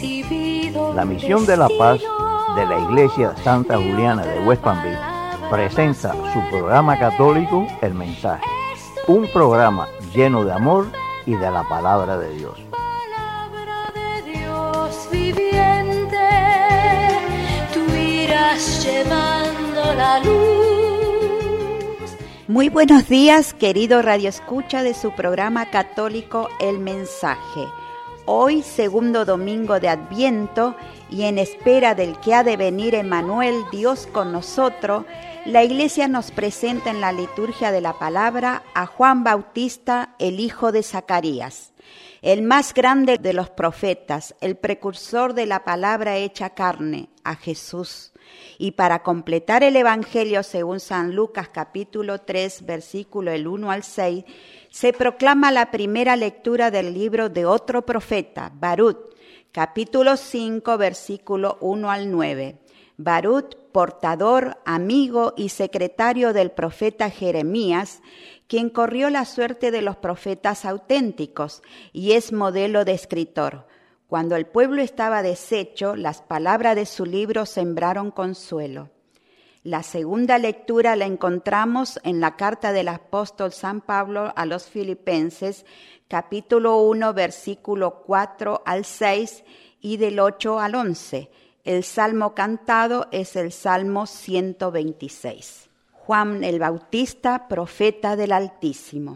La Misión de la Paz de la Iglesia Santa Juliana de West Palm Beach presenta su programa católico El Mensaje, un programa lleno de amor y de la palabra de Dios. Palabra de Dios viviente, tú irás llevando la luz. Muy buenos días, querido radioescucha de su programa católico El Mensaje. Hoy, segundo domingo de Adviento, y en espera del que ha de venir Emmanuel, Dios con nosotros, la Iglesia nos presenta en la liturgia de la palabra a Juan Bautista, el hijo de Zacarías, el más grande de los profetas, el precursor de la palabra hecha carne, a Jesús. Y para completar el Evangelio según San Lucas capítulo 3, versículo el 1 al 6, se proclama la primera lectura del libro de otro profeta, Barut, capítulo 5, versículo 1 al 9. Barut, portador, amigo y secretario del profeta Jeremías, quien corrió la suerte de los profetas auténticos y es modelo de escritor. Cuando el pueblo estaba deshecho, las palabras de su libro sembraron consuelo. La segunda lectura la encontramos en la carta del apóstol San Pablo a los Filipenses, capítulo 1, versículo 4 al 6 y del 8 al 11. El salmo cantado es el Salmo 126. Juan el Bautista, profeta del Altísimo.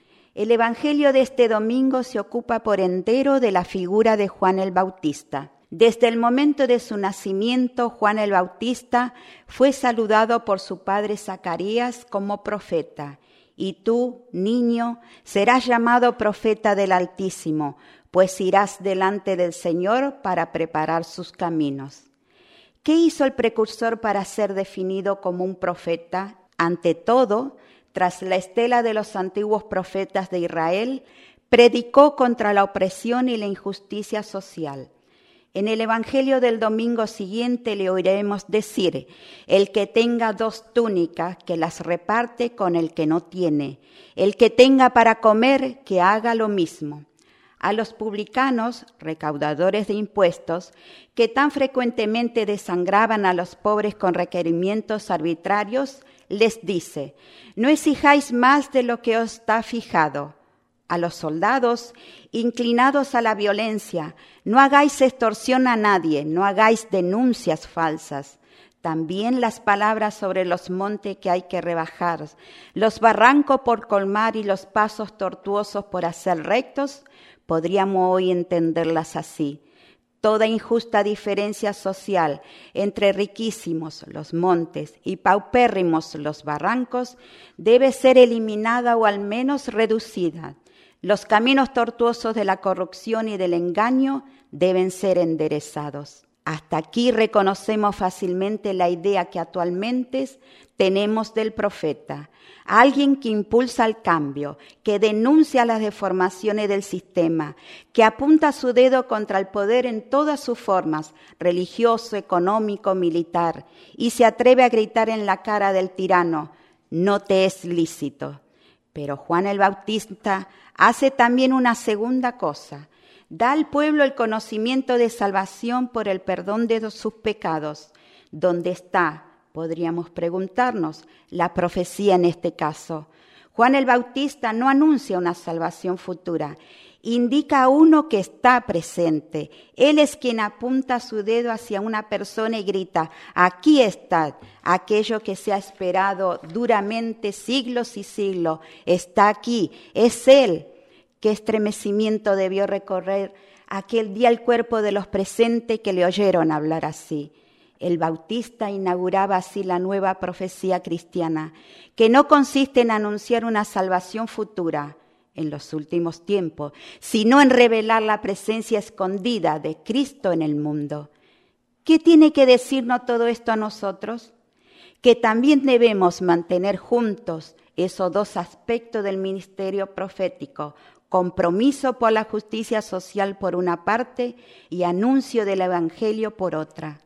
El Evangelio de este domingo se ocupa por entero de la figura de Juan el Bautista. Desde el momento de su nacimiento, Juan el Bautista fue saludado por su padre Zacarías como profeta. Y tú, niño, serás llamado profeta del Altísimo, pues irás delante del Señor para preparar sus caminos. ¿Qué hizo el precursor para ser definido como un profeta? Ante todo, tras la estela de los antiguos profetas de Israel, predicó contra la opresión y la injusticia social. En el Evangelio del domingo siguiente le oiremos decir: el que tenga 2 túnicas, que las reparte con el que no tiene. El que tenga para comer, que haga lo mismo. A los publicanos, recaudadores de impuestos, que tan frecuentemente desangraban a los pobres con requerimientos arbitrarios, les dice: no exijáis más de lo que os está fijado. A los soldados, inclinados a la violencia, no hagáis extorsión a nadie, no hagáis denuncias falsas. También las palabras sobre los montes que hay que rebajar, los barrancos por colmar y los pasos tortuosos por hacer rectos, podríamos hoy entenderlas así. Toda injusta diferencia social entre riquísimos, los montes, y paupérrimos, los barrancos, debe ser eliminada o al menos reducida. Los caminos tortuosos de la corrupción y del engaño deben ser enderezados. Hasta aquí reconocemos fácilmente la idea que actualmente tenemos del profeta, alguien que impulsa el cambio, que denuncia las deformaciones del sistema, que apunta su dedo contra el poder en todas sus formas, religioso, económico, militar, y se atreve a gritar en la cara del tirano: no te es lícito. Pero Juan el Bautista hace también una segunda cosa: da al pueblo el conocimiento de salvación por el perdón de sus pecados. ¿Dónde está, podríamos preguntarnos, la profecía en este caso? Juan el Bautista no anuncia una salvación futura, indica a uno que está presente. Él es quien apunta su dedo hacia una persona y grita: aquí está, aquello que se ha esperado duramente siglos y siglos, está aquí, es Él. Qué estremecimiento debió recorrer aquel día el cuerpo de los presentes que le oyeron hablar así. El Bautista inauguraba así la nueva profecía cristiana, que no consiste en anunciar una salvación futura en los últimos tiempos, sino en revelar la presencia escondida de Cristo en el mundo. ¿Qué tiene que decirnos todo esto a nosotros? Que también debemos mantener juntos esos 2 aspectos del ministerio profético: compromiso por la justicia social por una parte y anuncio del Evangelio por otra.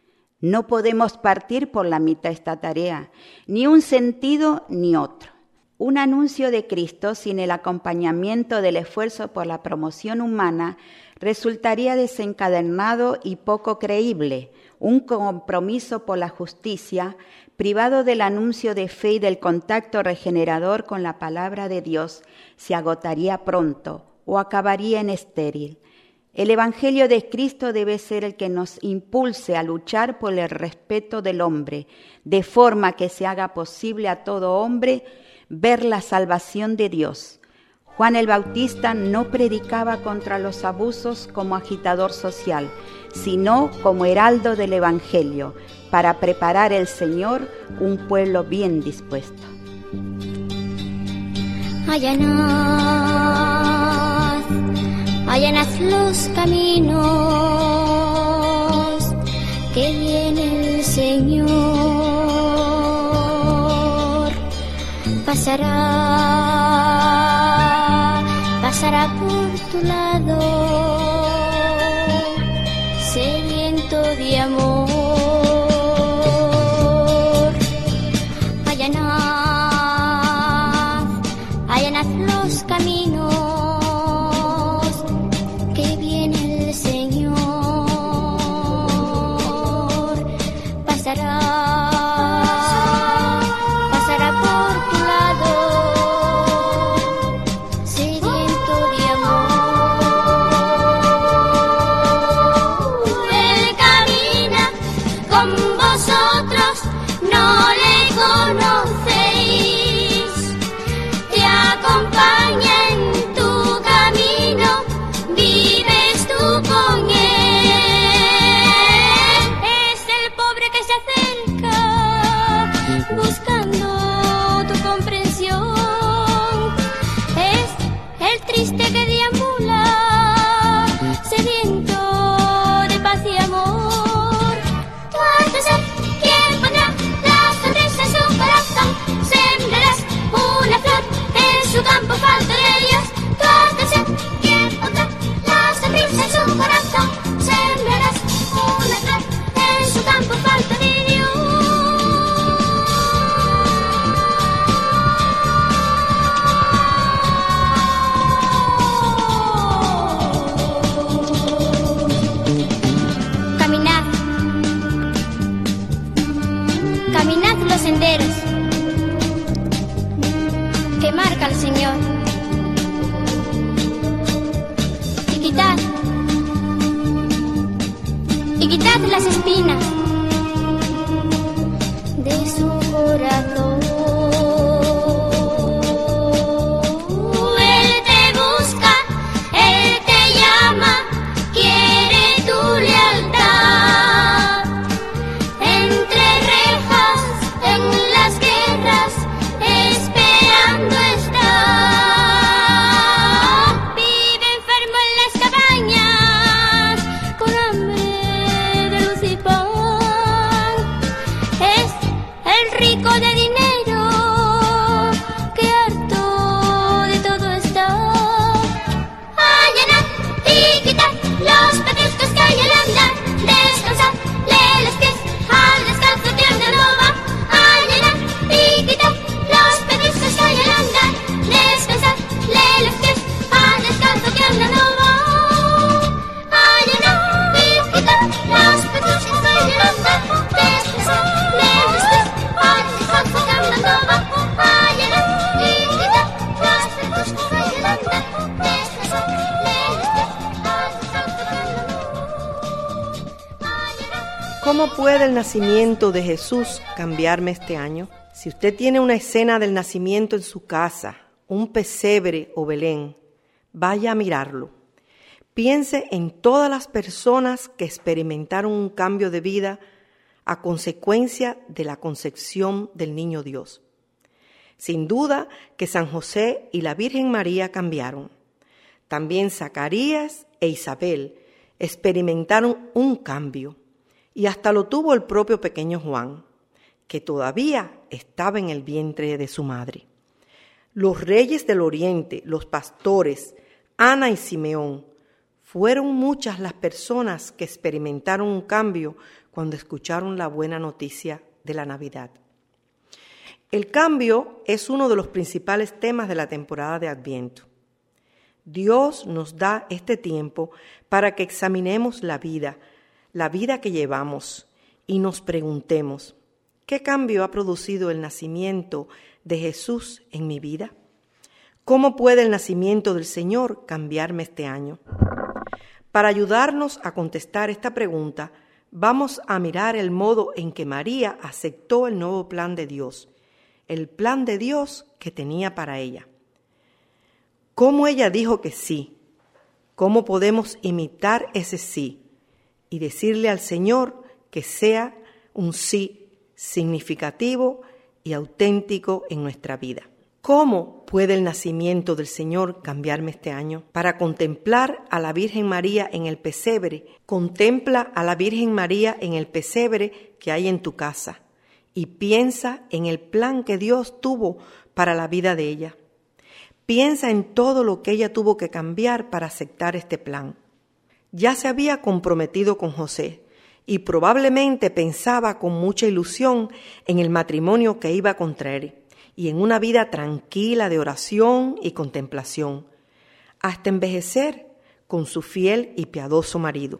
No podemos partir por la mitad de esta tarea, ni un sentido ni otro. Un anuncio de Cristo sin el acompañamiento del esfuerzo por la promoción humana resultaría desencadenado y poco creíble. Un compromiso por la justicia, privado del anuncio de fe y del contacto regenerador con la palabra de Dios, se agotaría pronto o acabaría en estéril. El Evangelio de Cristo debe ser el que nos impulse a luchar por el respeto del hombre, de forma que se haga posible a todo hombre ver la salvación de Dios. Juan el Bautista no predicaba contra los abusos como agitador social, sino como heraldo del Evangelio, para preparar el Señor un pueblo bien dispuesto. Allanad los caminos, que viene el Señor. Pasará por tu lado, sediento de amor. Allanad los caminos, que viene el Señor. Pasará por tu lado, sediento de amor. Él camina con vosotros, no le conocéis. Te acompaña en tu camino, vives tú con él. Es el pobre que se acerca, buscando tu comprensión. Es el triste que deambula, sediento de paz y amor. Tú has de ser quien pondrá la sonrisa en su corazón. Sembrarás una flor en su campo, falto de Dios. Tú has de ser quien pondrá la sonrisa en su corazón. Sembrarás una flor en su campo, falto de Dios. Caminad los senderos que marca el Señor, y quitad las espinas de su corazón. Él te busca, Él te llama, quiere tu lealtad. Entre rejas, en las guerras, esperando está. Vive enfermo en las cabañas, con hambre de luz y pan. Es el rico de dinero, que harto de todo está. Allanad y quitad los pedestos que hay al andar. Descansadle los pies al descanso tierno no va. Allanad y quitad los pedestos que hay al andar. Descansadle los pies al descanso tierno no va. Allanad y quitad los pedestos que hay al andar. Descansadle los pies al descanso tierno no va. Allanad y quitad los pedestos que hay al andar. Descansadle los pies al descanso tierno no va. ¿Cómo puede el nacimiento de Jesús cambiarme este año? Si usted tiene una escena del nacimiento en su casa, un pesebre o Belén, vaya a mirarlo. Piense en todas las personas que experimentaron un cambio de vida a consecuencia de la concepción del niño Dios. Sin duda que San José y la Virgen María cambiaron. También Zacarías e Isabel experimentaron un cambio, y hasta lo tuvo el propio pequeño Juan, que todavía estaba en el vientre de su madre. Los reyes del oriente, los pastores, Ana y Simeón, fueron muchas las personas que experimentaron un cambio cuando escucharon la buena noticia de la Navidad. El cambio es uno de los principales temas de la temporada de Adviento. Dios nos da este tiempo para que examinemos la vida que llevamos y nos preguntemos, ¿qué cambio ha producido el nacimiento de Jesús en mi vida? ¿Cómo puede el nacimiento del Señor cambiarme este año? Para ayudarnos a contestar esta pregunta, vamos a mirar el modo en que María aceptó el nuevo plan de Dios, el plan de Dios que tenía para ella. ¿Cómo ella dijo que sí? ¿Cómo podemos imitar ese sí y decirle al Señor que sea un sí significativo y auténtico en nuestra vida? ¿Cómo puede el nacimiento del Señor cambiarme este año? Para contemplar a la Virgen María en el pesebre, contempla a la Virgen María en el pesebre que hay en tu casa y piensa en el plan que Dios tuvo para la vida de ella. Piensa en todo lo que ella tuvo que cambiar para aceptar este plan. Ya se había comprometido con José y probablemente pensaba con mucha ilusión en el matrimonio que iba a contraer y en una vida tranquila de oración y contemplación, hasta envejecer con su fiel y piadoso marido.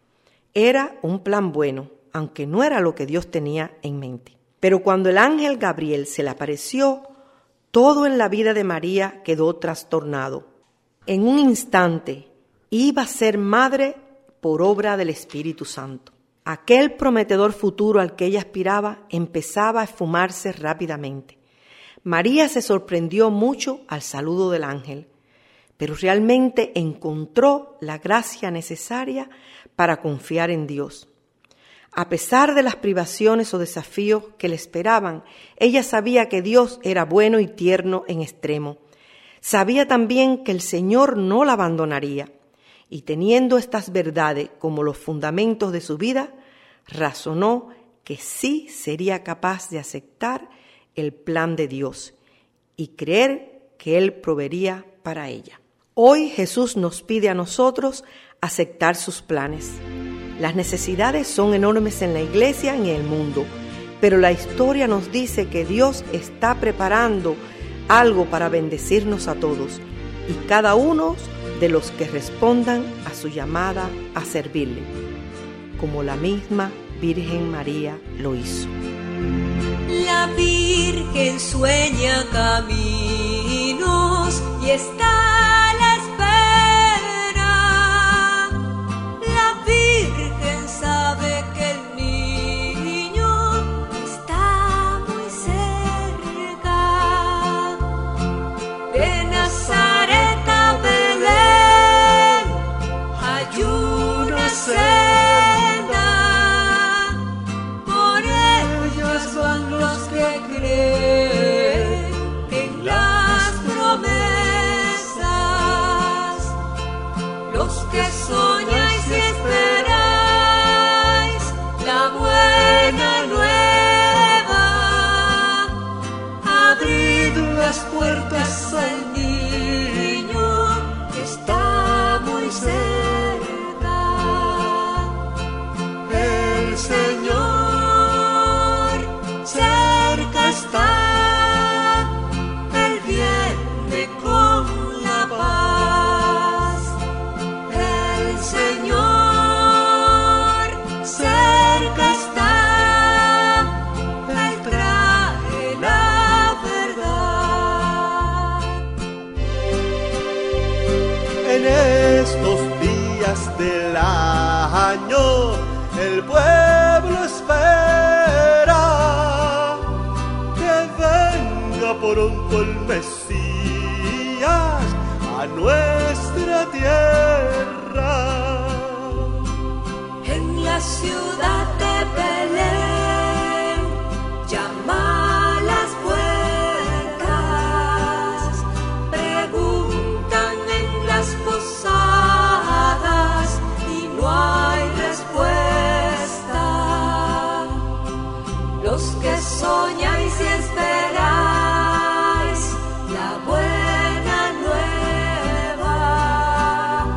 Era un plan bueno, aunque no era lo que Dios tenía en mente. Pero cuando el ángel Gabriel se le apareció, todo en la vida de María quedó trastornado. En un instante iba a ser madre por obra del Espíritu Santo. Aquel prometedor futuro al que ella aspiraba empezaba a esfumarse rápidamente. María se sorprendió mucho al saludo del ángel, pero realmente encontró la gracia necesaria para confiar en Dios. A pesar de las privaciones o desafíos que le esperaban, ella sabía que Dios era bueno y tierno en extremo. Sabía también que el Señor no la abandonaría, y teniendo estas verdades como los fundamentos de su vida, razonó que sí sería capaz de aceptar el plan de Dios y creer que Él proveería para ella. Hoy Jesús nos pide a nosotros aceptar sus planes. Las necesidades son enormes en la iglesia y en el mundo, pero la historia nos dice que Dios está preparando algo para bendecirnos a todos y cada uno de los que respondan a su llamada a servirle, como la misma Virgen María lo hizo. La Virgen sueña caminos y está a la espera. La Virgen sabe que el niño está muy cerca. De Nazaret a Belén hay una senda. Por ellos van los que creen en las promesas, los que soñáis y esperáis la buena nueva. Abrid las puertas al niño que está muy cerca. El Señor cerca está, Él viene con la paz. El Señor cerca está, Él trae la verdad. En estos días del año el pueblo espera que venga pronto el Mesías a nuestra tierra. En la ciudad de Belén llama a las puertas, preguntan en las posadas y no hay respuesta. Los que soñáis y esperáis la buena nueva,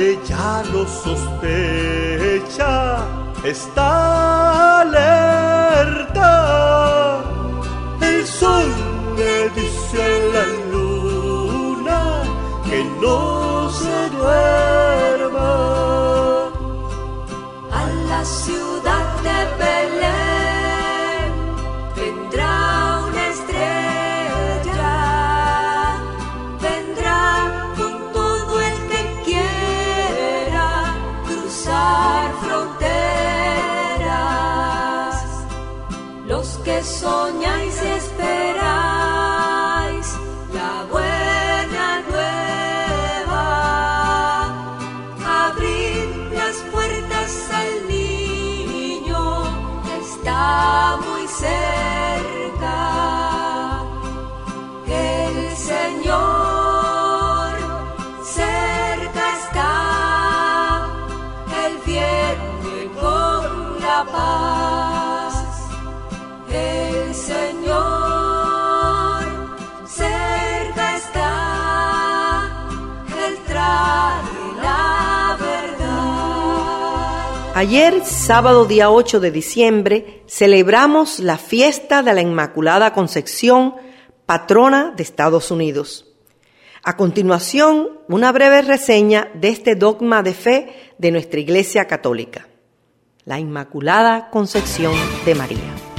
tarde ya lo sospecha, está alerta. El sol le dice a la luna que no se duerma. A la ciudad de Belén vendrá una estrella, vendrá con todo el que quiera cruzar fronteras. Los que soñáis y esperáis la buena nueva, abrid las puertas al niño que está muy cerca. El Señor cerca está, Él viene con la paz. El Señor cerca está, Él trae la verdad. Ayer, sábado día 8 de diciembre, celebramos la fiesta de la Inmaculada Concepción, patrona de Estados Unidos. A continuación, una breve reseña de este dogma de fe de nuestra Iglesia Católica, la Inmaculada Concepción de María.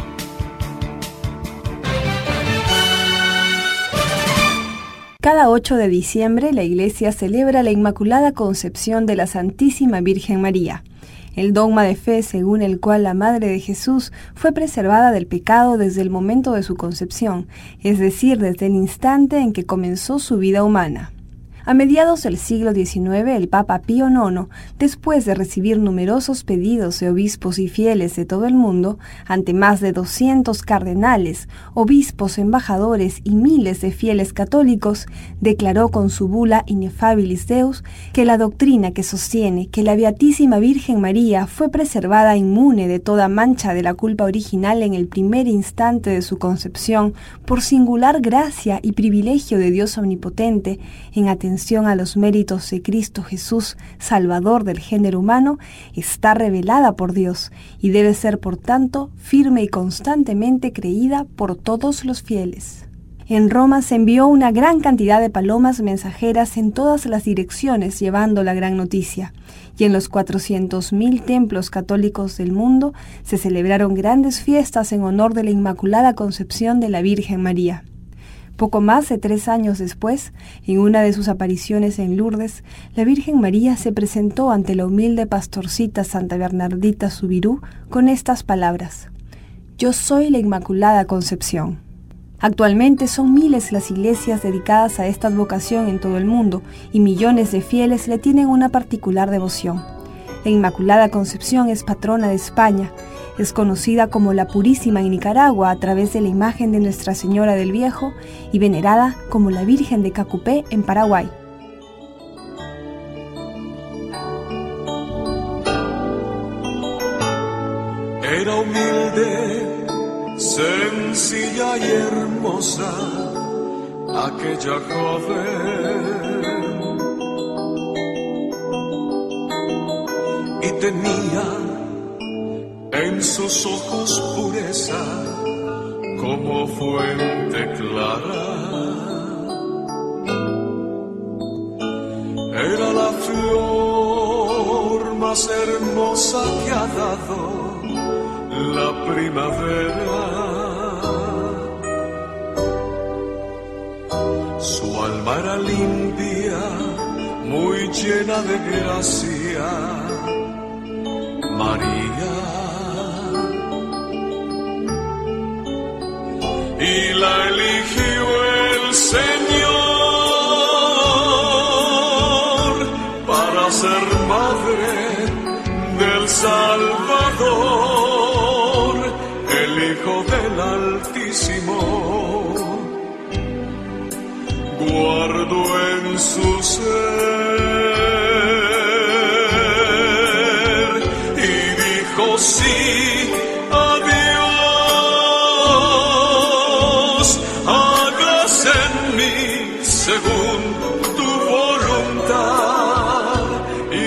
Cada 8 de diciembre la Iglesia celebra la Inmaculada Concepción de la Santísima Virgen María, el dogma de fe según el cual la Madre de Jesús fue preservada del pecado desde el momento de su concepción, es decir, desde el instante en que comenzó su vida humana. A mediados del siglo XIX, el Papa Pío IX, después de recibir numerosos pedidos de obispos y fieles de todo el mundo, ante más de 200 cardenales, obispos, embajadores y miles de fieles católicos, declaró con su bula Ineffabilis Deus que la doctrina que sostiene que la Beatísima Virgen María fue preservada inmune de toda mancha de la culpa original en el primer instante de su concepción por singular gracia y privilegio de Dios Omnipotente, en atención a los méritos de Cristo Jesús, Salvador del género humano, está revelada por Dios y debe ser, por tanto, firme y constantemente creída por todos los fieles. En Roma se envió una gran cantidad de palomas mensajeras en todas las direcciones llevando la gran noticia, y en los 400.000 templos católicos del mundo se celebraron grandes fiestas en honor de la Inmaculada Concepción de la Virgen María. Poco más de 3 años después, en una de sus apariciones en Lourdes, la Virgen María se presentó ante la humilde pastorcita Santa Bernardita Subirú con estas palabras: «Yo soy la Inmaculada Concepción». Actualmente son miles las iglesias dedicadas a esta advocación en todo el mundo y millones de fieles le tienen una particular devoción. La Inmaculada Concepción es patrona de España. Es conocida como la Purísima en Nicaragua a través de la imagen de Nuestra Señora del Viejo y venerada como la Virgen de Cacupé en Paraguay. Era humilde, sencilla y hermosa aquella joven, y tenía en sus ojos pureza como fuente clara. Era la flor más hermosa que ha dado la primavera. Su alma era limpia, muy llena de gracia, María. Y la eligió el Señor para ser madre del Salvador, el Hijo del Altísimo. Guardó en su ser y dijo sí a Dios, hágase en mí según tu voluntad. Y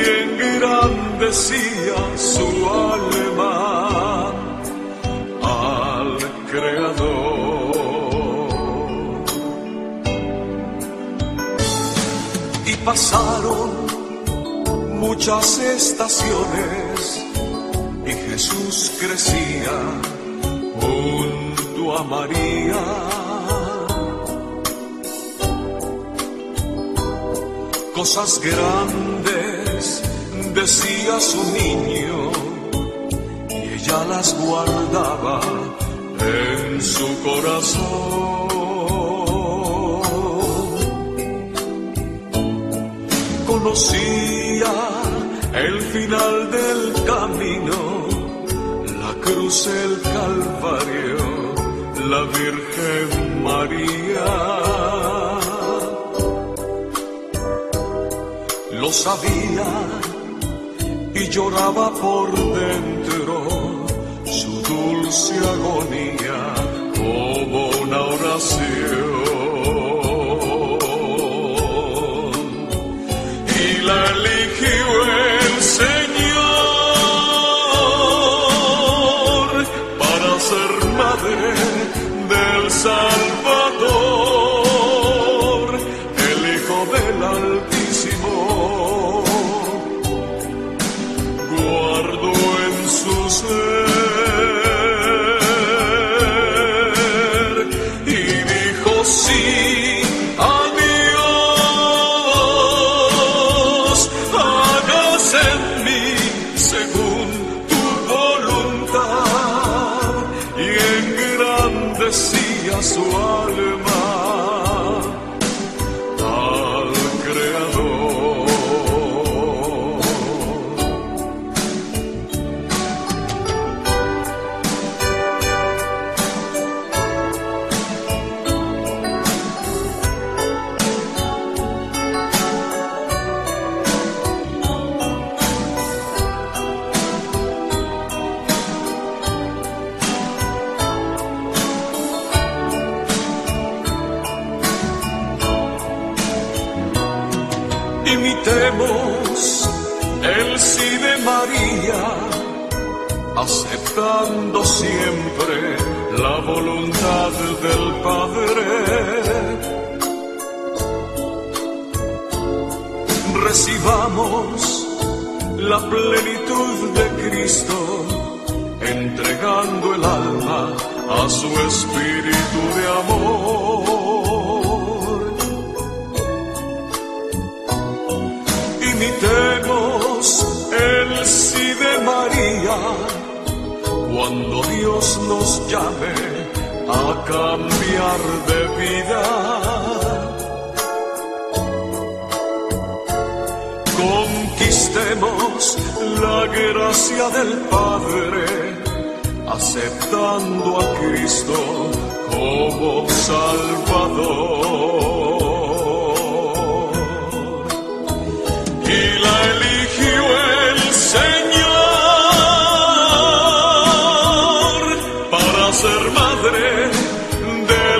engrandecia su alma al Creador. Y pasaron muchas estaciones y Jesús crecía junto a María. Cosas grandes decía su niño y ella las guardaba en su corazón. Conocía el final del camino, la cruz, el Calvario, la Virgen María. Lo sabía y lloraba por dentro su dulce agonía como una oración. Y la eligió el Señor para ser madre del Salvador, el Hijo del Altísimo. Guardo en su ser y dijo sí a Dios, hágase en mí según tu voluntad, y engrandecía su alma al Creador. Imitemos el sí de María, aceptando siempre la voluntad del Padre. Recibamos la plenitud de Cristo, entregando el alma a su espíritu de amor. Imitemos el sí de María cuando Dios nos llame a cambiar de vida. Conquistemos la gracia del Padre, aceptando a Cristo como Salvador. Y la eligió el Señor para ser madre del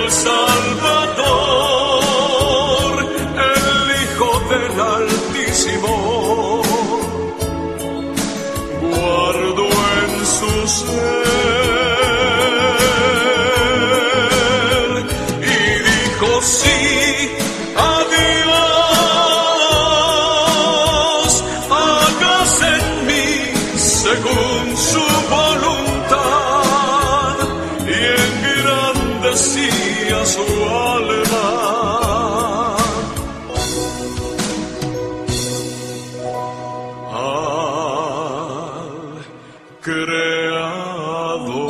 Salvador, el Hijo del Altísimo. Guardo en su ser y dijo sí a Dios, hágase en mí según su voluntad, y engrandecía su alma al Creador.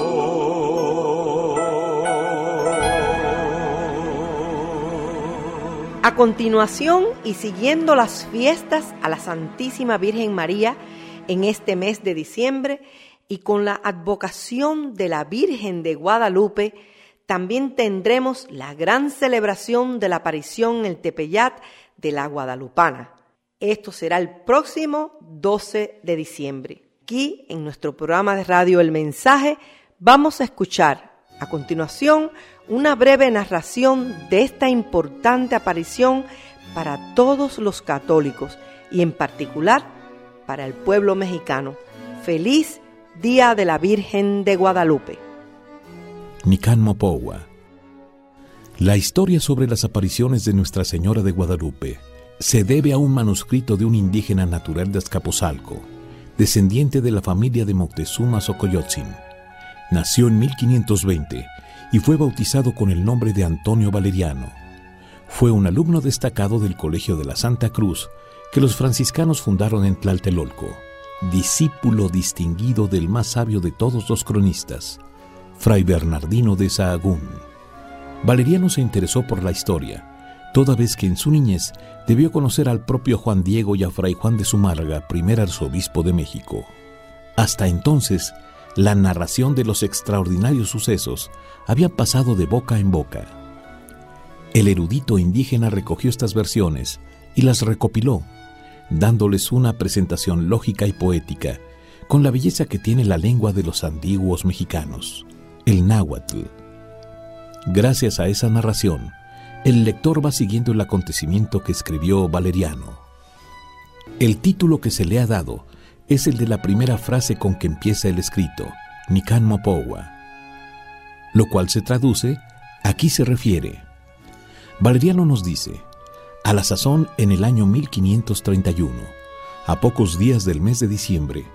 A continuación, y siguiendo las fiestas a la Santísima Virgen María en este mes de diciembre, y con la advocación de la Virgen de Guadalupe, también tendremos la gran celebración de la aparición en el Tepeyat de la Guadalupana. Esto será el próximo 12 de diciembre. Aquí, en nuestro programa de radio El Mensaje, vamos a escuchar a continuación una breve narración de esta importante aparición para todos los católicos y en particular para el pueblo mexicano. ¡Feliz Día de la Virgen de Guadalupe! Nican Mopogua. La historia sobre las apariciones de Nuestra Señora de Guadalupe se debe a un manuscrito de un indígena natural de Azcapotzalco, descendiente de la familia de Moctezuma Xocoyotzin. Nació en 1520 y fue bautizado con el nombre de Antonio Valeriano. Fue un alumno destacado del Colegio de la Santa Cruz que los franciscanos fundaron en Tlatelolco, discípulo distinguido del más sabio de todos los cronistas, Fray Bernardino de Sahagún. Valeriano se interesó por la historia, toda vez que en su niñez debió conocer al propio Juan Diego y a Fray Juan de Zumárraga, primer arzobispo de México. Hasta entonces, la narración de los extraordinarios sucesos había pasado de boca en boca. El erudito indígena recogió estas versiones y las recopiló, dándoles una presentación lógica y poética, con la belleza que tiene la lengua de los antiguos mexicanos, el náhuatl. Gracias a esa narración, el lector va siguiendo el acontecimiento que escribió Valeriano. El título que se le ha dado es el de la primera frase con que empieza el escrito, Nican Mopogua, lo cual se traduce, aquí se refiere. Valeriano nos dice, a la sazón en el año 1531, a pocos días del mes de diciembre,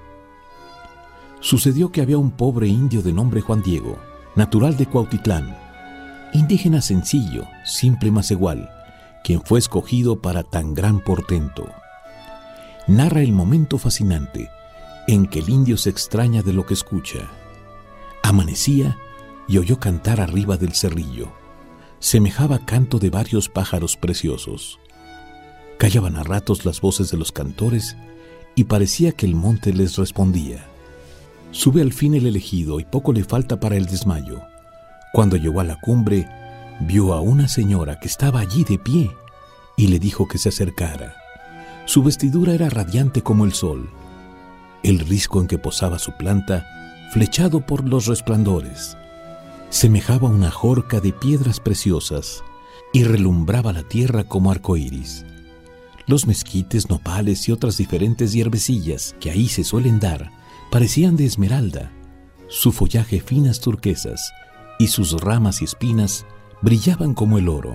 sucedió que había un pobre indio de nombre Juan Diego, natural de Cuautitlán, indígena sencillo, simple mas igual, quien fue escogido para tan gran portento. Narra el momento fascinante en que el indio se extraña de lo que escucha. Amanecía y oyó cantar arriba del cerrillo. Semejaba canto de varios pájaros preciosos. Callaban a ratos las voces de los cantores y parecía que el monte les respondía. Sube al fin el elegido y poco le falta para el desmayo. Cuando llegó a la cumbre, vio a una señora que estaba allí de pie y le dijo que se acercara. Su vestidura era radiante como el sol. El risco en que posaba su planta, flechado por los resplandores, semejaba una jorca de piedras preciosas y relumbraba la tierra como arcoíris. Los mezquites, nopales y otras diferentes hierbecillas que ahí se suelen dar parecían de esmeralda, su follaje finas turquesas y sus ramas y espinas brillaban como el oro.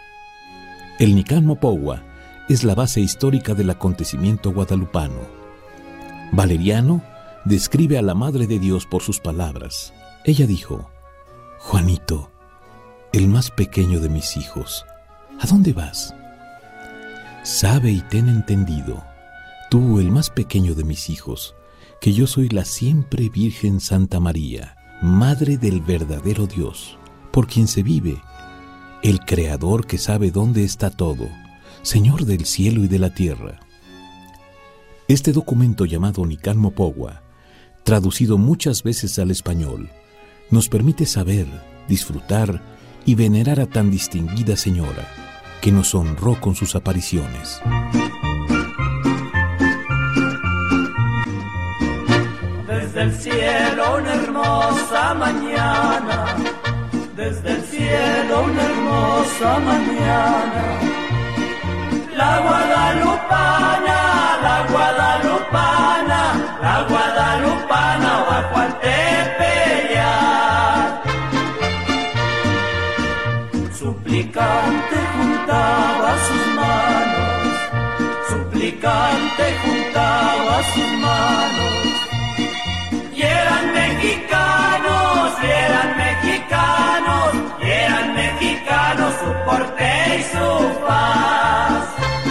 El Nican Mopogua es la base histórica del acontecimiento guadalupano. Valeriano describe a la Madre de Dios por sus palabras. Ella dijo, Juanito, el más pequeño de mis hijos, ¿a dónde vas? Sabe y ten entendido, tú, el más pequeño de mis hijos, que yo soy la siempre Virgen Santa María, Madre del verdadero Dios, por quien se vive, el Creador que sabe dónde está todo, Señor del cielo y de la tierra. Este documento llamado Nican Mopogua, traducido muchas veces al español, nos permite saber, disfrutar y venerar a tan distinguida señora que nos honró con sus apariciones. Desde el cielo una hermosa mañana, desde el cielo una hermosa mañana, la guadalupana, la guadalupana, la guadalupana bajo al tepeyac. Suplicante juntaba sus manos, suplicante juntaba sus manos, y eran mexicanos, y eran mexicanos, y eran mexicanos su porte y su paz.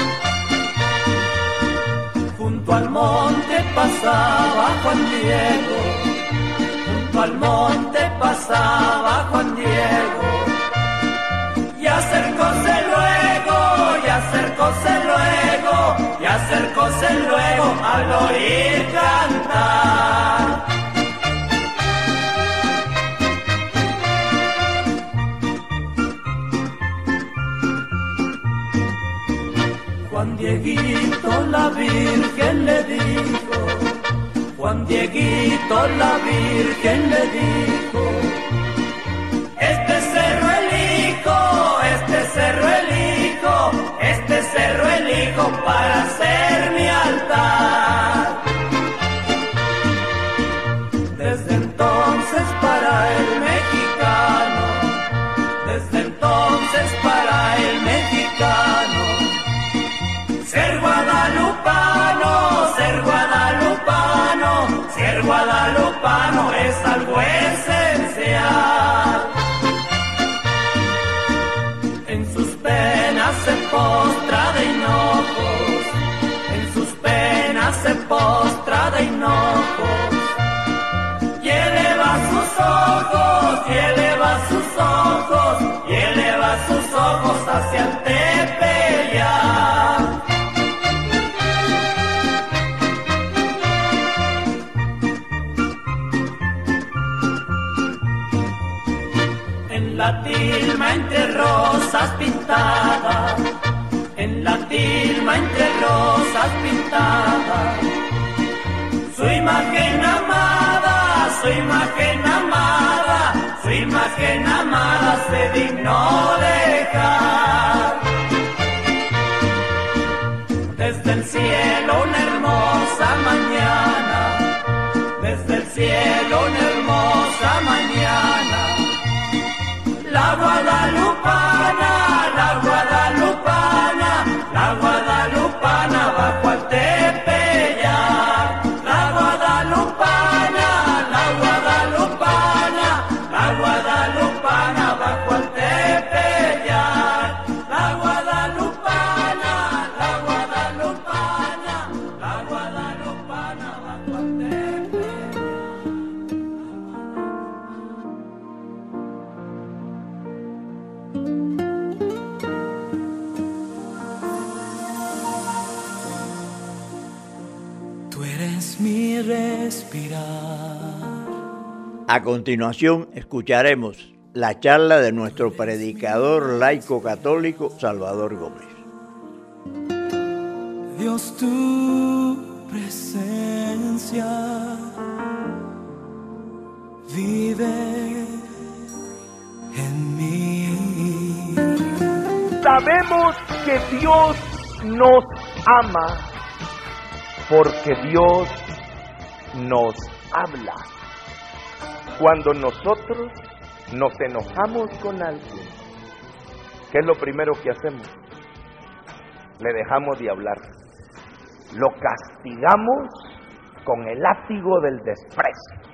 Junto al monte pasaba Juan Diego, junto al monte pasaba Juan Diego, y acercóse luego, y acercóse luego, y acercóse luego al oír cantar. Juan Dieguito la Virgen le dijo, Juan Dieguito la Virgen le dijo, este cerro elijo, este cerro elijo, este cerro elijo para hacer mi altar. penas se postra de hinojos, en sus penas se postra de hinojos, y eleva sus ojos, y eleva sus ojos, y eleva sus ojos hacia el Tepeyac. En la tilma entre rosas pintadas, en la tilma entre rosas pintadas, su imagen amada, su imagen amada, su imagen amada se dignó dejar. Desde el cielo una hermosa mañana, desde el cielo una hermosa mañana, la guadalupana, la guadalupana, la guadalupana bajo al Tepeyac. La guadalupana, la guadalupana, la guadalupana bajo al Tepeyac. La guadalupana, la guadalupana, la guadalupana bajo al Tepeyac. Mi respirar. A continuación escucharemos la charla de nuestro predicador laico católico Salvador Gómez. Dios, tu presencia vive en mí. Sabemos que Dios nos ama porque Dios nos habla. Cuando nosotros nos enojamos con alguien, ¿qué es lo primero que hacemos? Le dejamos de hablar. Lo castigamos con el látigo del desprecio.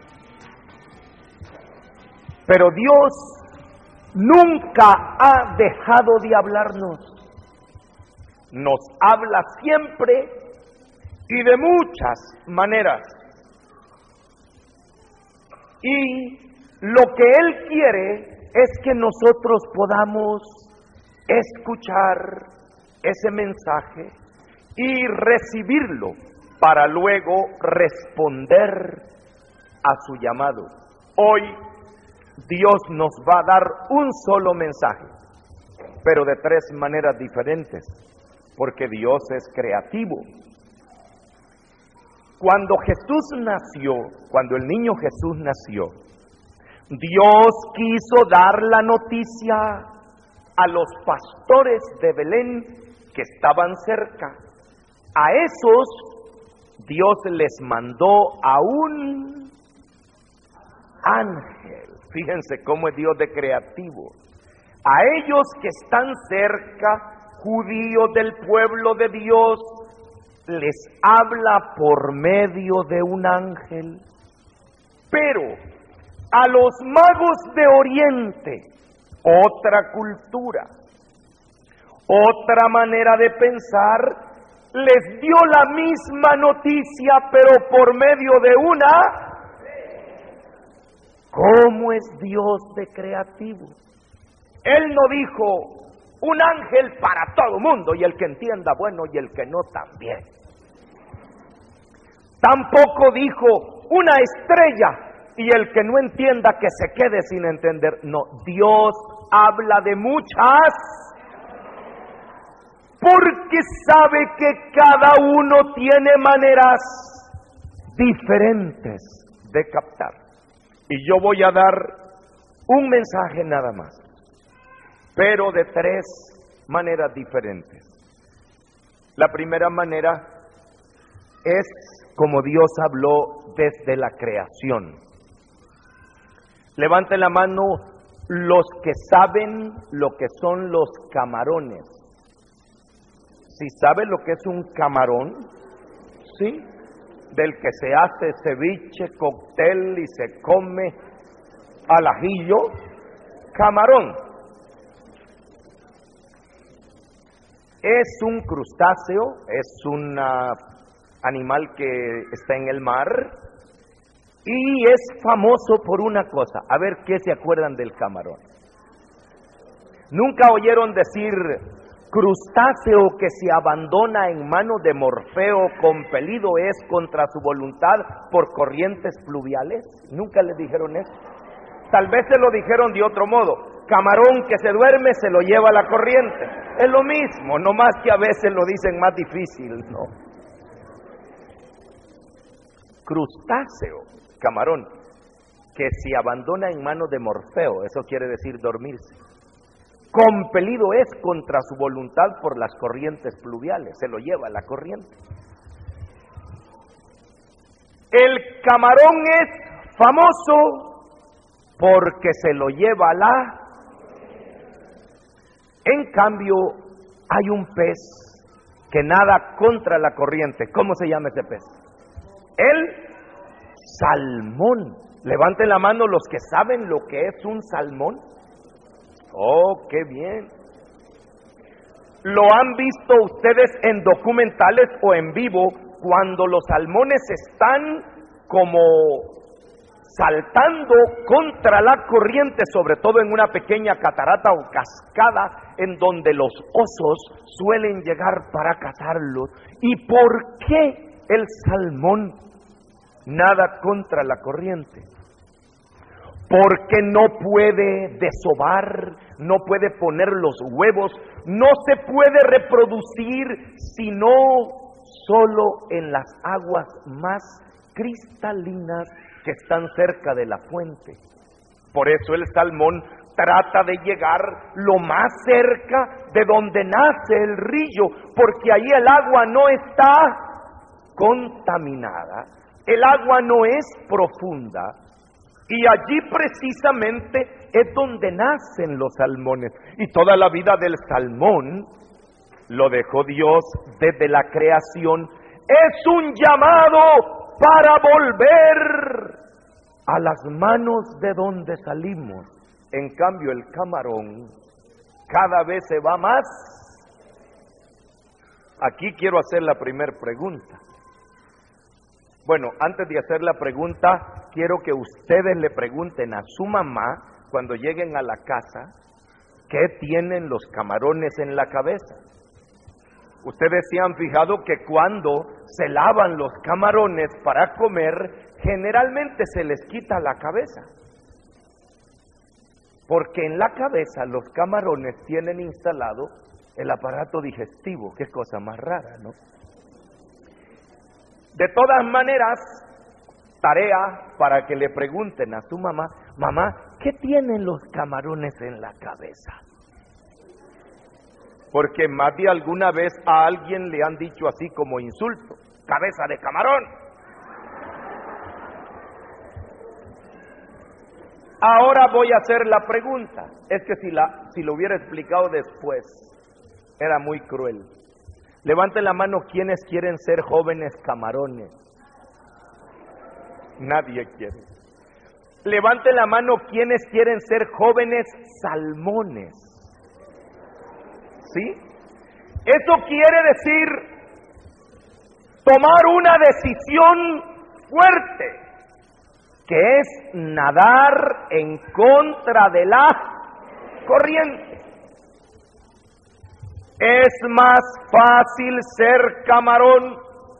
Pero Dios nunca ha dejado de hablarnos. Nos habla siempre y de muchas maneras. Y lo que Él quiere es que nosotros podamos escuchar ese mensaje y recibirlo para luego responder a su llamado. Hoy Dios nos va a dar un solo mensaje, pero de tres maneras diferentes, porque Dios es creativo. Cuando Jesús nació, cuando el niño Jesús nació, Dios quiso dar la noticia a los pastores de Belén que estaban cerca. A esos Dios les mandó a un ángel. Fíjense cómo es Dios de creativo. A ellos que están cerca, judíos del pueblo de Dios, les habla por medio de un ángel. Pero a los magos de Oriente, otra cultura, otra manera de pensar, les dio la misma noticia, pero por medio de una. ¿Cómo es Dios de creativo? Él no dijo un ángel para todo mundo, y el que entienda bueno y el que no también. Tampoco dijo una estrella y el que no entienda que se quede sin entender. No, Dios habla de muchas, porque sabe que cada uno tiene maneras diferentes de captar. Y yo voy a dar un mensaje nada más, pero de tres maneras diferentes. La primera manera es como Dios habló desde la creación. Levanten la mano los que saben lo que son los camarones. ¿Sí saben lo que es un camarón? ¿Sí? Del que se hace ceviche, cóctel y se come al ajillo. Camarón. Es un crustáceo, es un animal que está en el mar y es famoso por una cosa. A ver, ¿qué se acuerdan del camarón? ¿Nunca oyeron decir crustáceo que se abandona en manos de Morfeo, compelido es contra su voluntad por corrientes pluviales? ¿Nunca les dijeron eso? Tal vez se lo dijeron de otro modo. Camarón que se duerme se lo lleva la corriente. Es lo mismo, no más que a veces lo dicen más difícil, ¿no? Crustáceo, camarón, que se abandona en manos de Morfeo, eso quiere decir dormirse. Compelido es contra su voluntad por las corrientes pluviales, se lo lleva la corriente. El camarón es famoso porque se lo lleva la... En cambio, hay un pez que nada contra la corriente. ¿Cómo se llama ese pez? El salmón. Levanten la mano los que saben lo que es un salmón. Oh, qué bien. ¿Lo han visto ustedes en documentales o en vivo cuando los salmones están como saltando contra la corriente, sobre todo en una pequeña catarata o cascada en donde los osos suelen llegar para cazarlos? ¿Y por qué el salmón nada contra la corriente? Porque no puede desovar, no puede poner los huevos, no se puede reproducir sino solo en las aguas más cristalinas que están cerca de la fuente. Por eso el salmón trata de llegar lo más cerca de donde nace el río, porque ahí el agua no está contaminada, el agua no es profunda, y allí precisamente es donde nacen los salmones. Y toda la vida del salmón lo dejó Dios desde la creación. Es un llamado para volver a las manos de donde salimos. En cambio, el camarón cada vez se va más. Aquí quiero hacer la primera pregunta. Bueno, antes de hacer la pregunta, quiero que ustedes le pregunten a su mamá, cuando lleguen a la casa, ¿qué tienen los camarones en la cabeza? Ustedes se han fijado que cuando se lavan los camarones para comer, generalmente se les quita la cabeza. Porque en la cabeza los camarones tienen instalado el aparato digestivo. Qué cosa más rara, ¿no? De todas maneras, tarea para que le pregunten a su mamá, mamá, ¿qué tienen los camarones en la cabeza? Porque más de alguna vez a alguien le han dicho así como insulto, cabeza de camarón. Ahora voy a hacer la pregunta. Es que si lo hubiera explicado después, era muy cruel. Levanten la mano quienes quieren ser jóvenes camarones. Nadie quiere. Levanten la mano quienes quieren ser jóvenes salmones. ¿Sí? Eso quiere decir tomar una decisión fuerte, que es nadar en contra de la corriente. Es más fácil ser camarón,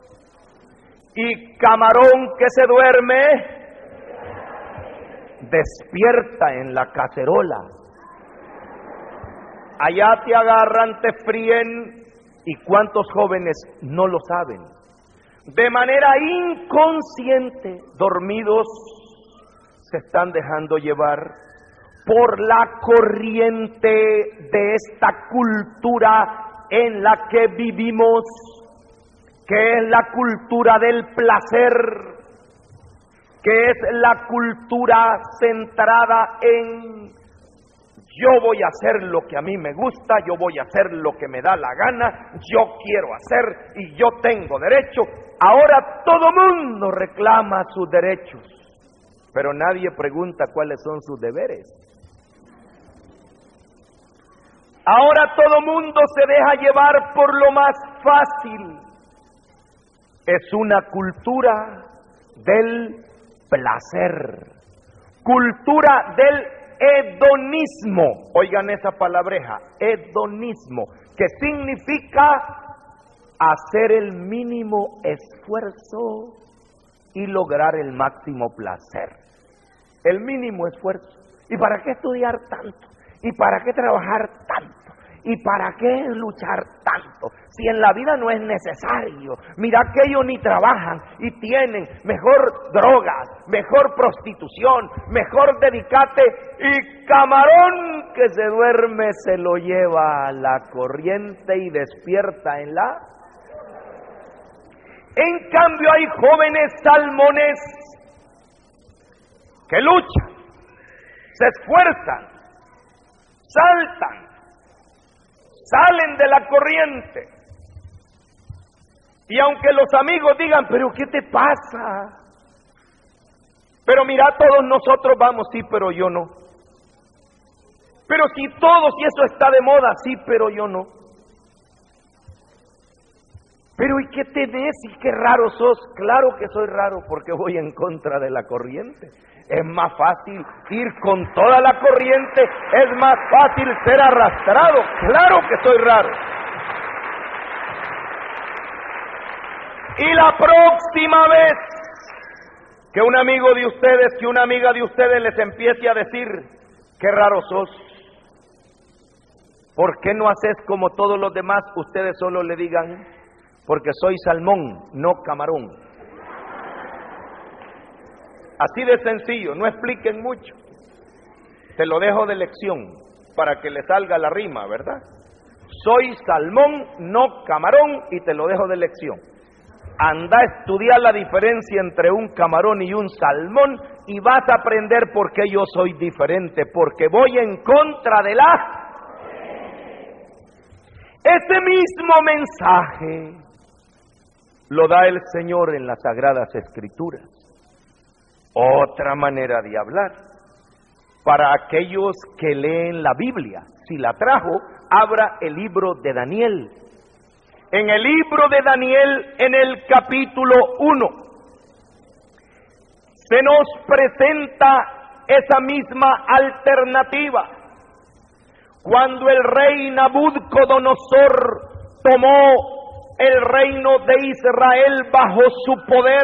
y camarón que se duerme despierta en la cacerola. Allá te agarran, te fríen, y cuántos jóvenes no lo saben. De manera inconsciente, dormidos, se están dejando llevar por la corriente de esta cultura en la que vivimos, que es la cultura del placer, que es la cultura centrada en yo voy a hacer lo que a mí me gusta, yo voy a hacer lo que me da la gana, yo quiero hacer y yo tengo derecho. Ahora todo mundo reclama sus derechos, pero nadie pregunta cuáles son sus deberes. Ahora todo mundo se deja llevar por lo más fácil. Es una cultura del placer, cultura del hedonismo. Oigan esa palabreja, hedonismo, que significa hacer el mínimo esfuerzo y lograr el máximo placer. El mínimo esfuerzo. ¿Y para qué estudiar tanto? ¿Y para qué trabajar tanto? ¿Y para qué luchar tanto? Si en la vida no es necesario. Mira que ellos ni trabajan y tienen mejor drogas, mejor prostitución, mejor dedicate, y camarón que se duerme se lo lleva a la corriente y despierta en la... En cambio hay jóvenes salmones que luchan, se esfuerzan, saltan, salen de la corriente. Y aunque los amigos digan, pero ¿qué te pasa? Pero mira, todos nosotros vamos, sí, pero yo no. Pero si todos y eso está de moda, sí, pero yo no. Pero ¿y qué tenés? ¿Y qué raro sos? Claro que soy raro porque voy en contra de la corriente. Es más fácil ir con toda la corriente, es más fácil ser arrastrado. Claro que soy raro. Y la próxima vez que un amigo de ustedes, que una amiga de ustedes les empiece a decir, qué raro sos, ¿por qué no haces como todos los demás? Ustedes solo le digan, porque soy salmón, no camarón. Así de sencillo, no expliquen mucho. Te lo dejo de lección para que le salga la rima, ¿verdad? Soy salmón, no camarón, y te lo dejo de lección. Anda a estudiar la diferencia entre un camarón y un salmón y vas a aprender por qué yo soy diferente, porque voy en contra de la... Ese mismo mensaje lo da el Señor en las Sagradas Escrituras. Otra manera de hablar. Para aquellos que leen la Biblia, si la trajo, abra el libro de Daniel. En el libro de Daniel, en el capítulo 1, se nos presenta esa misma alternativa. Cuando el rey Nabucodonosor tomó el reino de Israel bajo su poder,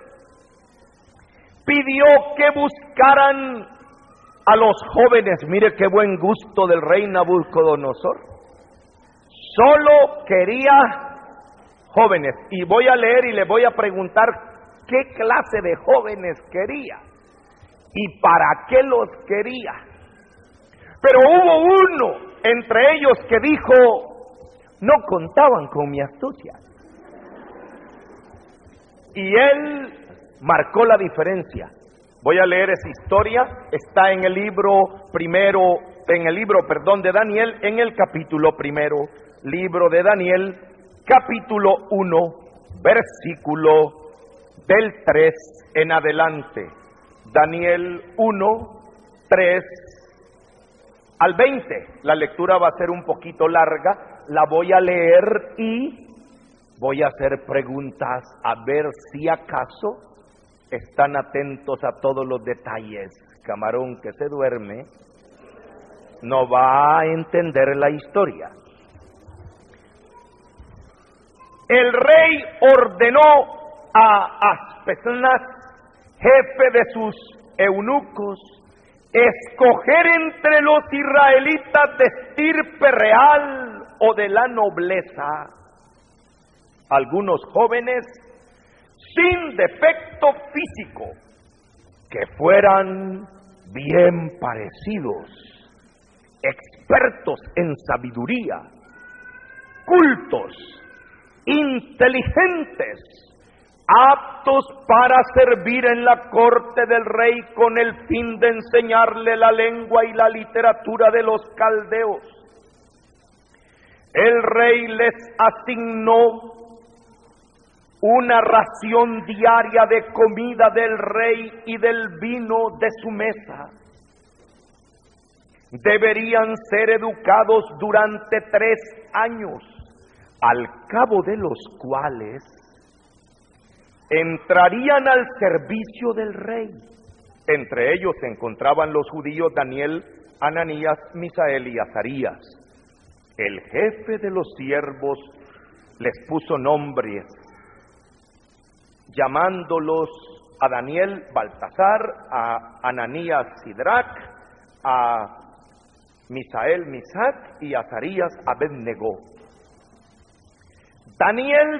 pidió que buscaran a los jóvenes. Mire qué buen gusto del rey Nabucodonosor. Solo quería jóvenes. Y voy a leer y le voy a preguntar qué clase de jóvenes quería y para qué los quería. Pero hubo uno entre ellos que dijo, no contaban con mi astucia. Y él marcó la diferencia. Voy a leer esa historia, está en el libro de Daniel, en el capítulo primero, libro de Daniel, capítulo 1, versículo del 3 en adelante. Daniel 1, 3 al 20. La lectura va a ser un poquito larga, la voy a leer y voy a hacer preguntas a ver si acaso están atentos a todos los detalles. Camarón que se duerme no va a entender la historia. El rey ordenó a Aspenaz, jefe de sus eunucos, escoger entre los israelitas de estirpe real o de la nobleza algunos jóvenes sin defecto físico, que fueran bien parecidos, expertos en sabiduría, cultos, inteligentes, aptos para servir en la corte del rey con el fin de enseñarle la lengua y la literatura de los caldeos. El rey les asignó una ración diaria de comida del rey y del vino de su mesa. deberían ser educados durante 3 años, al cabo de los cuales entrarían al servicio del rey. Entre ellos se encontraban los judíos Daniel, Ananías, Misael y Azarías. El jefe de los siervos les puso nombres, llamándolos a Daniel Baltasar, a Ananías Sidrac, a Misael Misac y a Azarías Abednego. Daniel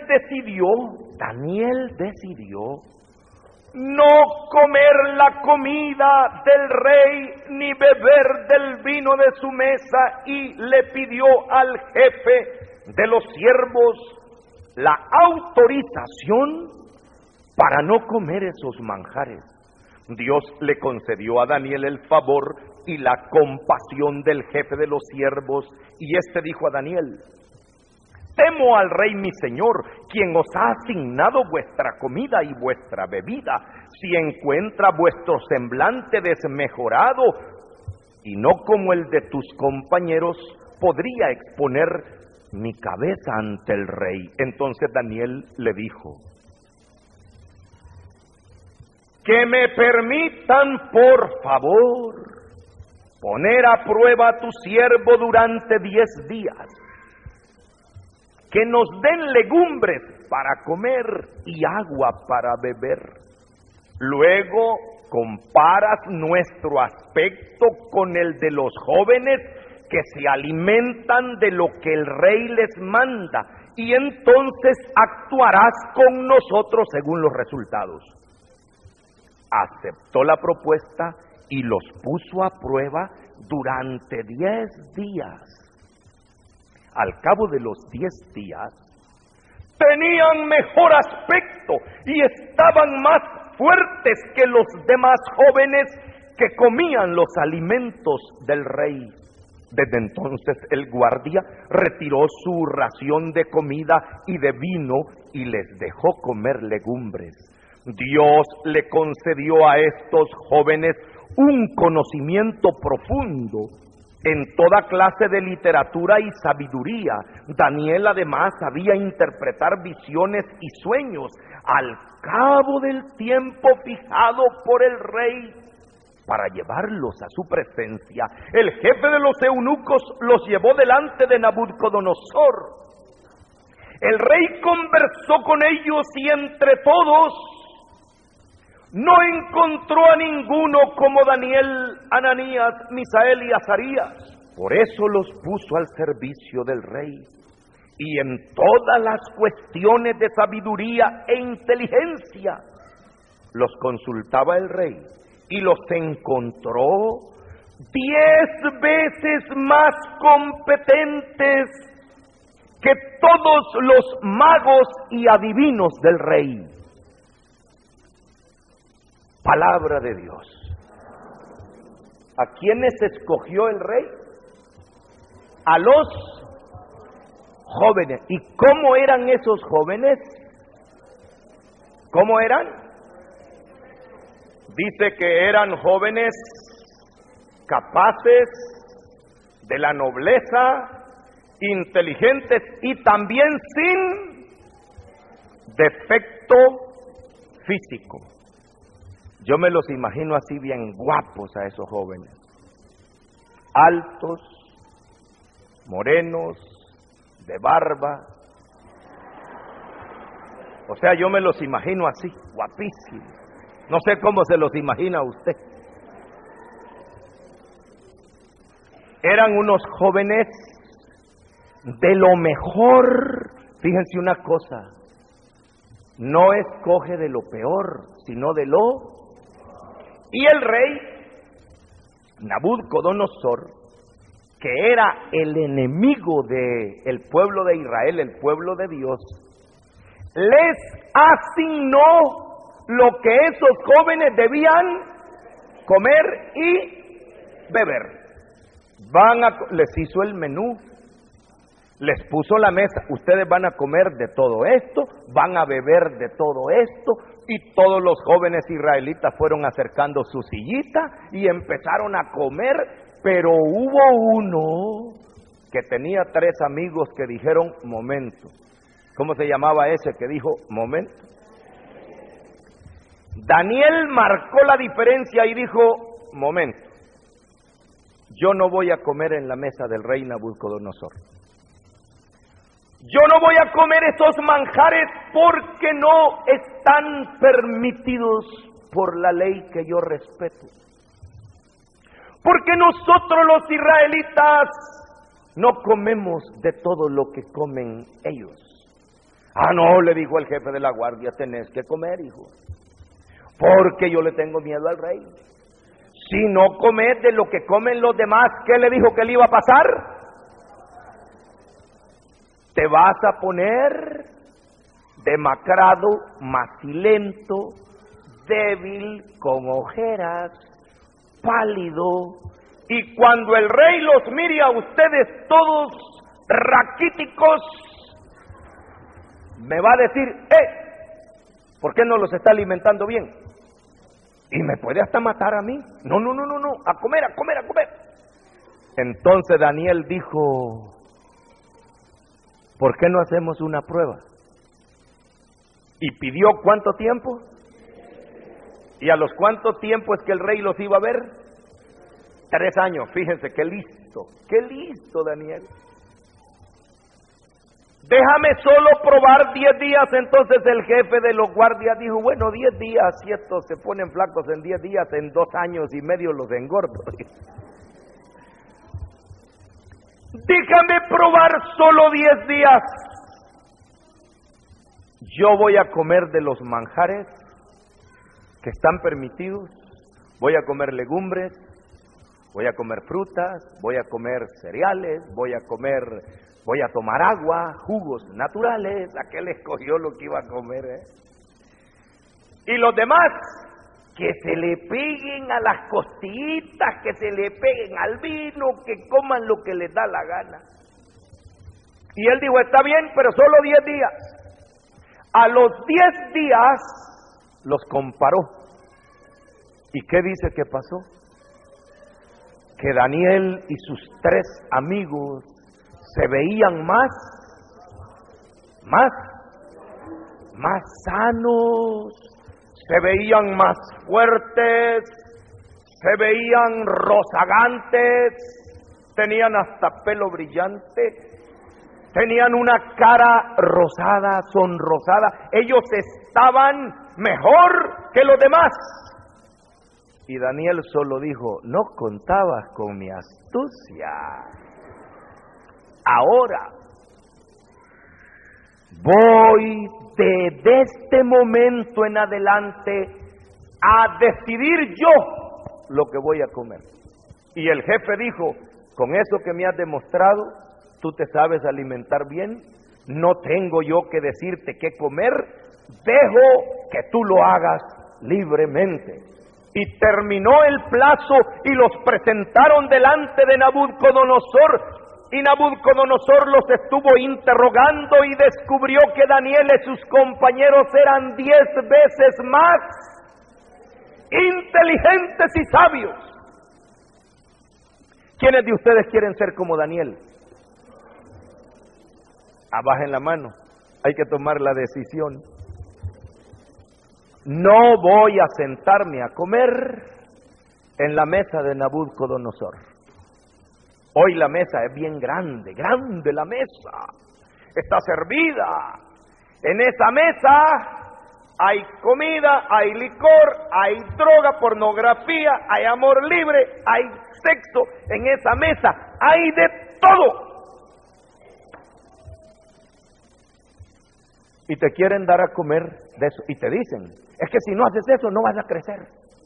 decidió no comer la comida del rey ni beber del vino de su mesa, y le pidió al jefe de los siervos la autorización para no comer esos manjares. Dios le concedió a Daniel el favor y la compasión del jefe de los siervos, y éste dijo a Daniel: temo al rey mi señor, quien os ha asignado vuestra comida y vuestra bebida. Si encuentra vuestro semblante desmejorado y no como el de tus compañeros, podría exponer mi cabeza ante el rey. Entonces Daniel le dijo: que me permitan, por favor, poner a prueba a tu siervo durante 10 días, que nos den legumbres para comer y agua para beber. Luego comparas nuestro aspecto con el de los jóvenes que se alimentan de lo que el rey les manda, y entonces actuarás con nosotros según los resultados. Aceptó la propuesta y los puso a prueba durante 10 días. Al cabo de los 10 días, tenían mejor aspecto y estaban más fuertes que los demás jóvenes que comían los alimentos del rey. Desde entonces el guardia retiró su ración de comida y de vino y les dejó comer legumbres. Dios le concedió a estos jóvenes un conocimiento profundo en toda clase de literatura y sabiduría. Daniel además sabía interpretar visiones y sueños. Al cabo del tiempo fijado por el rey para llevarlos a su presencia, el jefe de los eunucos los llevó delante de Nabucodonosor. El rey conversó con ellos y entre todos no encontró a ninguno como Daniel, Ananías, Misael y Azarías. Por eso los puso al servicio del rey. Y en todas las cuestiones de sabiduría e inteligencia los consultaba el rey, y los encontró 10 veces más competentes que todos los magos y adivinos del rey. Palabra de Dios. ¿A quiénes escogió el rey? A los jóvenes. ¿Y cómo eran esos jóvenes? ¿Cómo eran? Dice que eran jóvenes capaces, de la nobleza, inteligentes y también sin defecto físico. Yo me los imagino así bien guapos a esos jóvenes, altos, morenos, de barba. O sea, yo me los imagino así, guapísimos. No sé cómo se los imagina usted. Eran unos jóvenes de lo mejor. Fíjense una cosa, no escoge de lo peor, sino de lo... Y el rey Nabucodonosor, que era el enemigo del pueblo de Israel, el pueblo de Dios, les asignó lo que esos jóvenes debían comer y beber. Les hizo el menú, les puso la mesa. Ustedes van a comer de todo esto, van a beber de todo esto. Y todos los jóvenes israelitas fueron acercando su sillita y empezaron a comer Pero hubo uno que tenía 3 amigos que dijeron, momento. ¿Cómo se llamaba ese que dijo, momento? Daniel marcó la diferencia y dijo, momento, yo no voy a comer en la mesa del rey Nabucodonosor. Yo no voy a comer esos manjares porque no están permitidos por la ley que yo respeto. Porque nosotros los israelitas no comemos de todo lo que comen ellos. Ah, no, le dijo el jefe de la guardia, tenés que comer, hijo. Porque yo le tengo miedo al rey. Si no comes de lo que comen los demás, ¿qué le dijo que le iba a pasar? Te vas a poner demacrado, macilento, débil, con ojeras, pálido. Y cuando el rey los mire a ustedes todos raquíticos, me va a decir, ¿por qué no los está alimentando bien? Y me puede hasta matar a mí. No, a comer. Entonces Daniel dijo, ¿por qué no hacemos una prueba? Y pidió ¿cuánto tiempo? ¿Y a los cuánto tiempo es que el rey los iba a ver? 3 años, fíjense, qué listo Daniel. Déjame solo probar 10 días. Entonces el jefe de los guardias dijo, bueno, 10 días, si estos se ponen flacos en 10 días, en 2 años y medio los engordo. Déjame probar solo 10 días. Yo voy a comer de los manjares que están permitidos, voy a comer legumbres, voy a comer frutas, voy a comer cereales, voy a tomar agua, jugos naturales. Aquel escogió lo que iba a comer, Y los demás, que se le peguen a las costillitas, que se le peguen al vino, que coman lo que les da la gana. Y él dijo, está bien, pero solo 10 días. A los 10 días los comparó. ¿Y qué dice que pasó? Que Daniel y sus 3 amigos se veían más sanos, se veían más fuertes, se veían rozagantes, tenían hasta pelo brillante, tenían una cara rosada, sonrosada. Ellos estaban mejor que los demás. Y Daniel solo dijo, no contabas con mi astucia. Ahora voy desde este momento en adelante a decidir yo lo que voy a comer. Y el jefe dijo, con eso que me has demostrado, tú te sabes alimentar bien, no tengo yo que decirte qué comer, dejo que tú lo hagas libremente. Y terminó el plazo y los presentaron delante de Nabucodonosor. Y Nabucodonosor los estuvo interrogando y descubrió que Daniel y sus compañeros eran 10 veces más inteligentes y sabios. ¿Quiénes de ustedes quieren ser como Daniel? Bajen la mano, hay que tomar la decisión. No voy a sentarme a comer en la mesa de Nabucodonosor. Hoy la mesa es bien grande la mesa. Está servida. En esa mesa hay comida, hay licor, hay droga, pornografía, hay amor libre, hay sexo. En esa mesa hay de todo. Y te quieren dar a comer de eso. Y te dicen, es que si no haces eso no vas a crecer.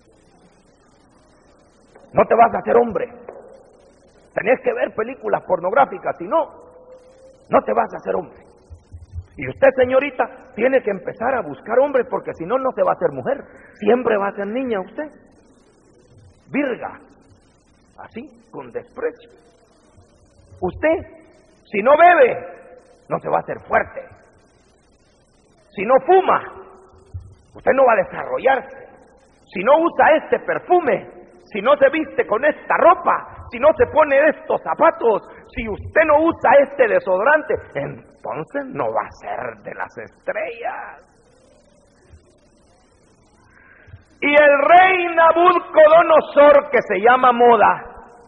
No te vas a hacer hombre. Tenés que ver películas pornográficas, si no, no te vas a hacer hombre. Y usted, señorita, tiene que empezar a buscar hombres porque si no, no se va a hacer mujer. Siempre va a ser niña usted. Virga. Así, con desprecio. Usted, si no bebe, no se va a hacer fuerte. Si no fuma, usted no va a desarrollarse. Si no usa este perfume, si no se viste con esta ropa, si no se pone estos zapatos, si usted no usa este desodorante, entonces no va a ser de las estrellas. Y el rey Nabucodonosor, que se llama moda,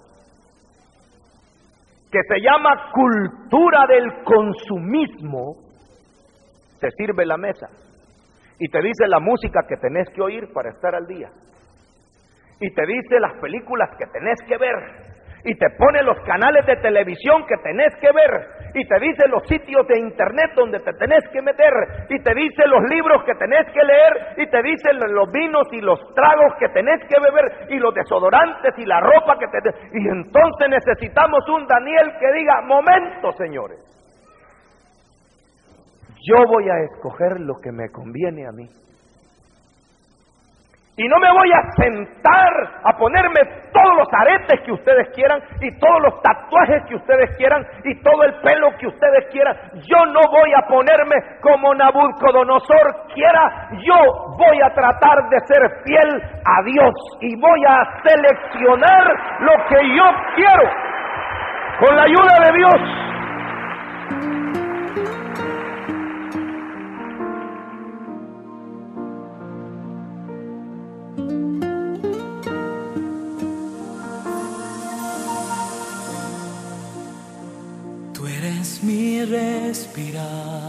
que se llama cultura del consumismo, te sirve la mesa y te dice la música que tenés que oír para estar al día, y te dice las películas que tenés que ver, y te pone los canales de televisión que tenés que ver, y te dice los sitios de internet donde te tenés que meter, y te dice los libros que tenés que leer, y te dice los vinos y los tragos que tenés que beber, y los desodorantes y la ropa que te... Y entonces necesitamos un Daniel que diga, momento, señores, yo voy a escoger lo que me conviene a mí. Y no me voy a sentar a ponerme todos los aretes que ustedes quieran, y todos los tatuajes que ustedes quieran, y todo el pelo que ustedes quieran. Yo no voy a ponerme como Nabucodonosor quiera. Yo voy a tratar de ser fiel a Dios, y voy a seleccionar lo que yo quiero, con la ayuda de Dios. Mi respirar.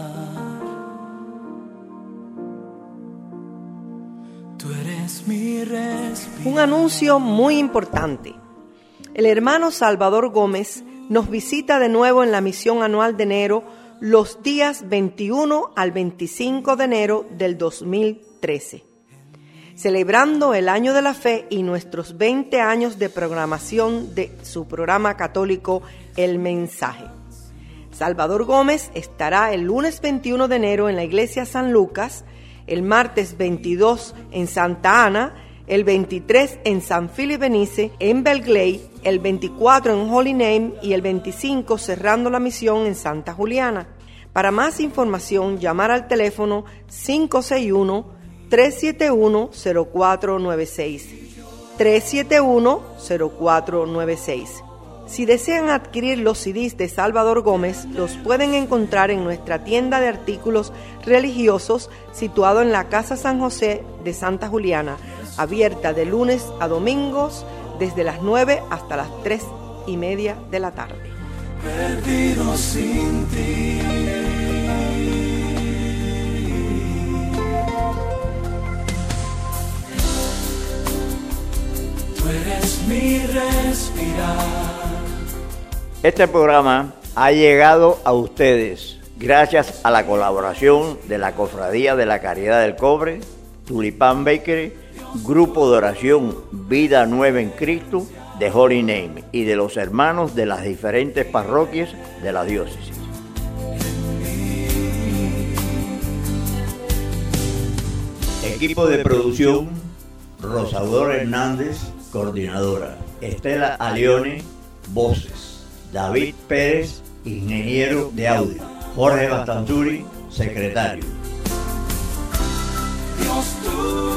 Tú eres mi respirar. Un anuncio muy importante. El hermano Salvador Gómez nos visita de nuevo en la misión anual de enero los días 21 al 25 de enero del 2013, celebrando el Año de la Fe y nuestros 20 años de programación de su programa católico El Mensaje. Salvador Gómez estará el lunes 21 de enero en la iglesia San Lucas, el martes 22 en Santa Ana, el 23 en San Philip Benice, en Belgley, el 24 en Holy Name y el 25 cerrando la misión en Santa Juliana. Para más información, llamar al teléfono 561-371-0496. 371-0496. Si desean adquirir los CDs de Salvador Gómez, los pueden encontrar en nuestra tienda de artículos religiosos situado en la Casa San José de Santa Juliana, abierta de lunes a domingos desde las 9 hasta las 3:30 de la tarde. Perdido sin ti. Tú eres mi respirar. Este programa ha llegado a ustedes gracias a la colaboración de la Cofradía de la Caridad del Cobre, Tulipán Bakery, Grupo de Oración Vida Nueva en Cristo de Holy Name y de los hermanos de las diferentes parroquias de la diócesis. Equipo de producción: Rosador Hernández, coordinadora; Estela Alione, voces; David Pérez, ingeniero de audio; Jorge Bastanzuri, secretario. Dios, tú